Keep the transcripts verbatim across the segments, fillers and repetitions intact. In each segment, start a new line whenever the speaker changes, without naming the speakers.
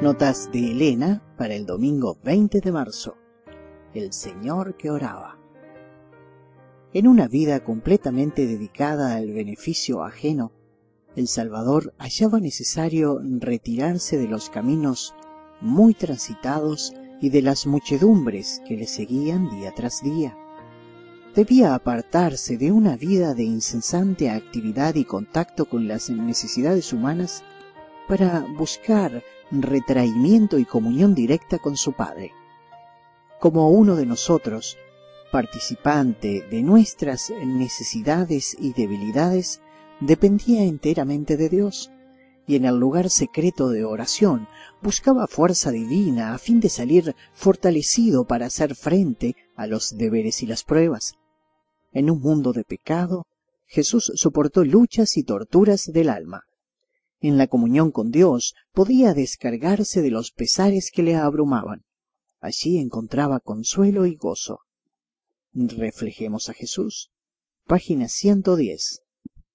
Notas de Elena para el domingo veinte de marzo. El Señor que oraba. En una vida completamente dedicada al beneficio ajeno, el Salvador hallaba necesario retirarse de los caminos muy transitados y de las muchedumbres que le seguían día tras día. Debía apartarse de una vida de incesante actividad y contacto con las necesidades humanas para buscar retraimiento y comunión directa con su Padre. Como uno de nosotros, participante de nuestras necesidades y debilidades, dependía enteramente de Dios, y en el lugar secreto de oración buscaba fuerza divina a fin de salir fortalecido para hacer frente a los deberes y las pruebas. En un mundo de pecado, Jesús soportó luchas y torturas del alma. En la comunión con Dios podía descargarse de los pesares que le abrumaban. Allí encontraba consuelo y gozo. Reflejemos a Jesús. Página ciento diez.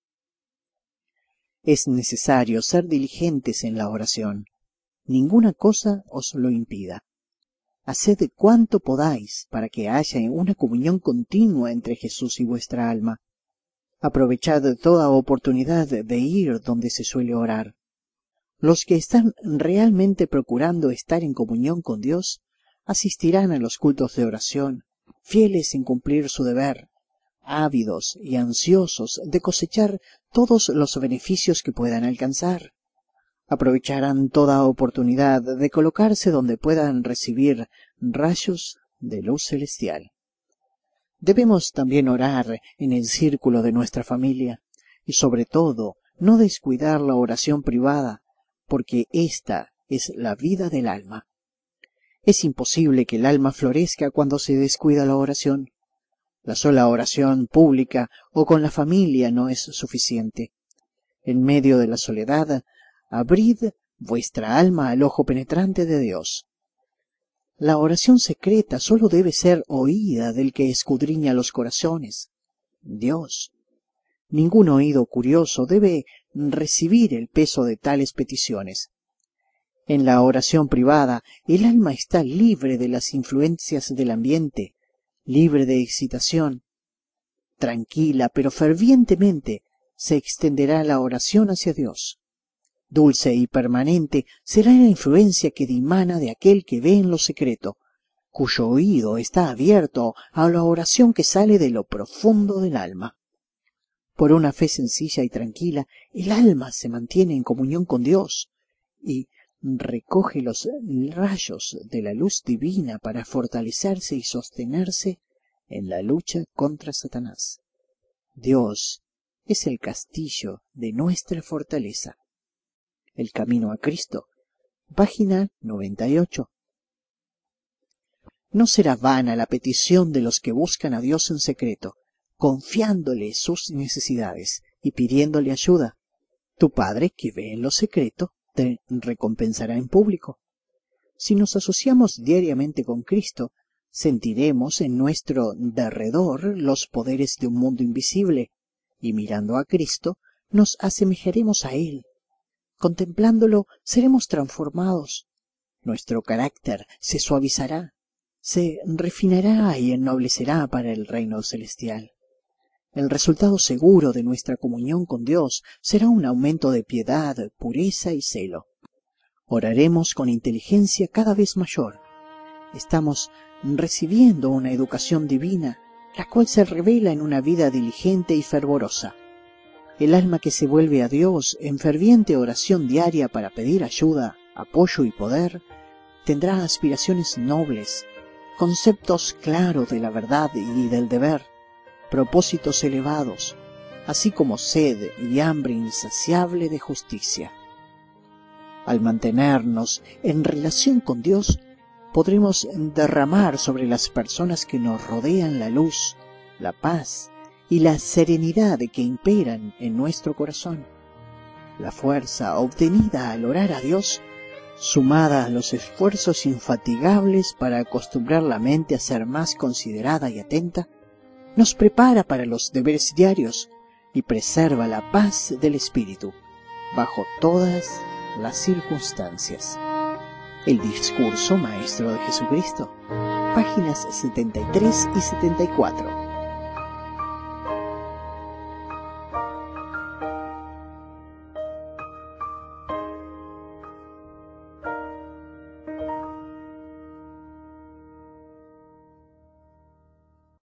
Es necesario ser diligentes en la oración. Ninguna cosa os lo impida. Haced cuanto podáis para que haya una comunión continua entre Jesús y vuestra alma. Aprovechad toda oportunidad de ir donde se suele orar. Los que están realmente procurando estar en comunión con Dios asistirán a los cultos de oración, fieles en cumplir su deber, ávidos y ansiosos de cosechar todos los beneficios que puedan alcanzar. Aprovecharán toda oportunidad de colocarse donde puedan recibir rayos de luz celestial. Debemos también orar en el círculo de nuestra familia y sobre todo no descuidar la oración privada, porque esta es la vida del alma. Es imposible que el alma florezca cuando se descuida la oración. La sola oración pública o con la familia no es suficiente. En medio de la soledad, abrid vuestra alma al ojo penetrante de Dios. La oración secreta sólo debe ser oída del que escudriña los corazones, Dios. Ningún oído curioso debe recibir el peso de tales peticiones. En la oración privada, el alma está libre de las influencias del ambiente, libre de excitación. Tranquila pero fervientemente se extenderá la oración hacia Dios. Dulce y permanente será la influencia que dimana de aquel que ve en lo secreto, cuyo oído está abierto a la oración que sale de lo profundo del alma. Por una fe sencilla y tranquila, el alma se mantiene en comunión con Dios y recoge los rayos de la luz divina para fortalecerse y sostenerse en la lucha contra Satanás. Dios es el castillo de nuestra fortaleza. El camino a Cristo. Página noventa y ocho. No será vana la petición de los que buscan a Dios en secreto, confiándole sus necesidades y pidiéndole ayuda. Tu Padre, que ve en lo secreto, te recompensará en público. Si nos asociamos diariamente con Cristo, sentiremos en nuestro derredor los poderes de un mundo invisible, y mirando a Cristo, nos asemejaremos a Él. Contemplándolo, seremos transformados. Nuestro carácter se suavizará, se refinará y ennoblecerá para el reino celestial. El resultado seguro de nuestra comunión con Dios será un aumento de piedad, pureza y celo. Oraremos con inteligencia cada vez mayor. Estamos recibiendo una educación divina, la cual se revela en una vida diligente y fervorosa. El alma que se vuelve a Dios en ferviente oración diaria para pedir ayuda, apoyo y poder, tendrá aspiraciones nobles, conceptos claros de la verdad y del deber, propósitos elevados, así como sed y hambre insaciable de justicia. Al mantenernos en relación con Dios, podremos derramar sobre las personas que nos rodean la luz, la paz y la serenidad que imperan en nuestro corazón. La fuerza obtenida al orar a Dios, sumada a los esfuerzos infatigables para acostumbrar la mente a ser más considerada y atenta, nos prepara para los deberes diarios y preserva la paz del espíritu bajo todas las circunstancias. El discurso maestro de Jesucristo, páginas setenta y tres y setenta y cuatro.